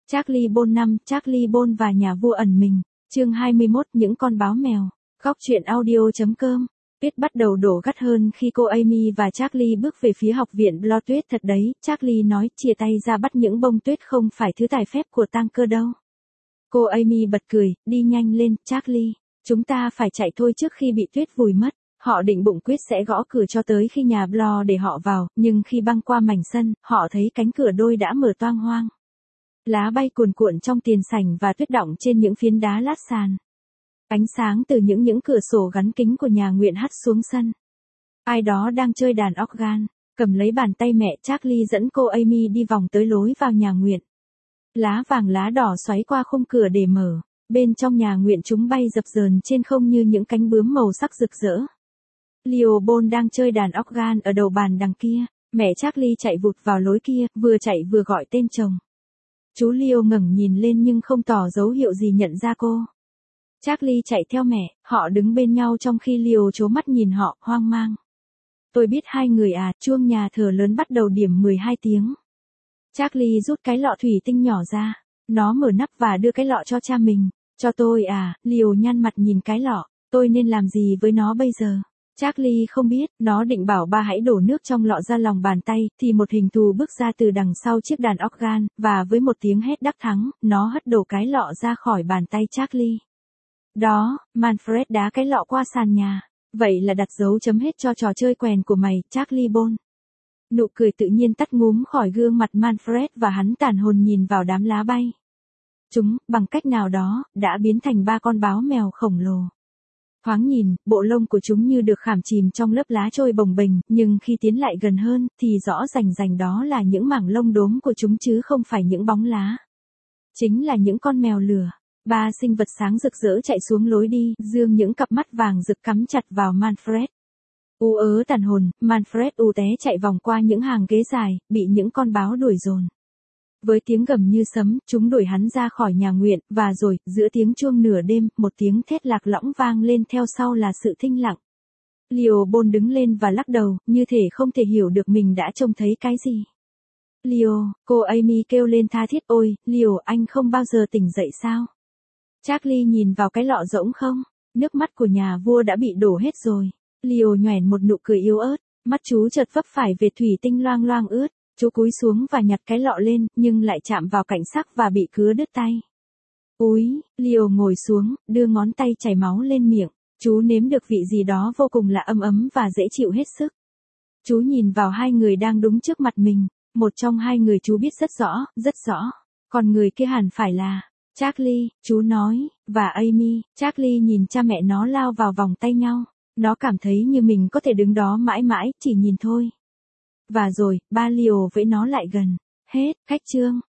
Charlie Bôn 5, Charlie Bôn và nhà vua ẩn mình. Chương 21, những con báo mèo. Góc truyện audio.com. Tuyết bắt đầu đổ gắt hơn khi cô Amy và Charlie bước về phía học viện Blood. Tuyết thật đấy, Charlie nói, chia tay ra bắt những bông tuyết không phải thứ tài phép của tang cơ đâu. Cô Amy bật cười, đi nhanh lên, Charlie. Chúng ta phải chạy thôi trước khi bị tuyết vùi mất. Họ định bụng quyết sẽ gõ cửa cho tới khi nhà Blood để họ vào, nhưng khi băng qua mảnh sân, họ thấy cánh cửa đôi đã mở toang hoang. Lá bay cuồn cuộn trong tiền sảnh và tuyết đọng trên những phiến đá lát sàn. Ánh sáng từ những cửa sổ gắn kính của nhà nguyện hắt xuống sân. Ai đó đang chơi đàn organ, cầm lấy bàn tay mẹ. Charlie dẫn cô Amy đi vòng tới lối vào nhà nguyện. Lá vàng lá đỏ xoáy qua khung cửa để mở. Bên trong nhà nguyện chúng bay dập dờn trên không như những cánh bướm màu sắc rực rỡ. Leo Bôn đang chơi đàn organ ở đầu bàn đằng kia. Mẹ Charlie chạy vụt vào lối kia, vừa chạy vừa gọi tên chồng. Chú Leo ngẩng nhìn lên nhưng không tỏ dấu hiệu gì nhận ra cô. Charlie chạy theo mẹ, họ đứng bên nhau trong khi Leo trố mắt nhìn họ, hoang mang. Tôi biết hai người à, chuông nhà thờ lớn bắt đầu điểm 12 tiếng. Charlie rút cái lọ thủy tinh nhỏ ra. Nó mở nắp và đưa cái lọ cho cha mình. Cho tôi à, Leo nhăn mặt nhìn cái lọ, tôi nên làm gì với nó bây giờ? Charlie không biết, nó định bảo ba hãy đổ nước trong lọ ra lòng bàn tay, thì một hình thù bước ra từ đằng sau chiếc đàn organ, và với một tiếng hét đắc thắng, nó hất đổ cái lọ ra khỏi bàn tay Charlie. Đó, Manfred đá cái lọ qua sàn nhà. Vậy là đặt dấu chấm hết cho trò chơi quèn của mày, Charlie Bôn. Nụ cười tự nhiên tắt ngúm khỏi gương mặt Manfred và hắn tàn hồn nhìn vào đám lá bay. Chúng, bằng cách nào đó, đã biến thành ba con báo mèo khổng lồ. Thoáng nhìn, bộ lông của chúng như được khảm chìm trong lớp lá trôi bồng bềnh, nhưng khi tiến lại gần hơn, thì rõ rành rành đó là những mảng lông đốm của chúng chứ không phải những bóng lá. Chính là những con mèo lửa. Ba sinh vật sáng rực rỡ chạy xuống lối đi, dương những cặp mắt vàng rực cắm chặt vào Manfred. U ớ tàn hồn, Manfred u té chạy vòng qua những hàng ghế dài, bị những con báo đuổi dồn. Với tiếng gầm như sấm, chúng đuổi hắn ra khỏi nhà nguyện, và rồi, giữa tiếng chuông nửa đêm, một tiếng thét lạc lõng vang lên, theo sau là sự thinh lặng. Leo Bôn đứng lên và lắc đầu, như thể không thể hiểu được mình đã trông thấy cái gì. Leo, cô Amy kêu lên tha thiết, ôi, Leo, anh không bao giờ tỉnh dậy sao? Charlie nhìn vào cái lọ rỗng không? Nước mắt của nhà vua đã bị đổ hết rồi. Leo nhoẻn một nụ cười yếu ớt, mắt chú chợt vấp phải vệt thủy tinh loang loang ướt. Chú cúi xuống và nhặt cái lọ lên, nhưng lại chạm vào cạnh sắc và bị cứa đứt tay. Úi, Leo ngồi xuống, đưa ngón tay chảy máu lên miệng. Chú nếm được vị gì đó vô cùng là ấm ấm và dễ chịu hết sức. Chú nhìn vào hai người đang đúng trước mặt mình. Một trong hai người chú biết rất rõ. Còn người kia hẳn phải là Charlie, chú nói, và Amy. Charlie nhìn cha mẹ nó lao vào vòng tay nhau. Nó cảm thấy như mình có thể đứng đó mãi mãi, chỉ nhìn thôi. Và rồi, ba Leo vẫy nó lại gần. Hết, cách chương.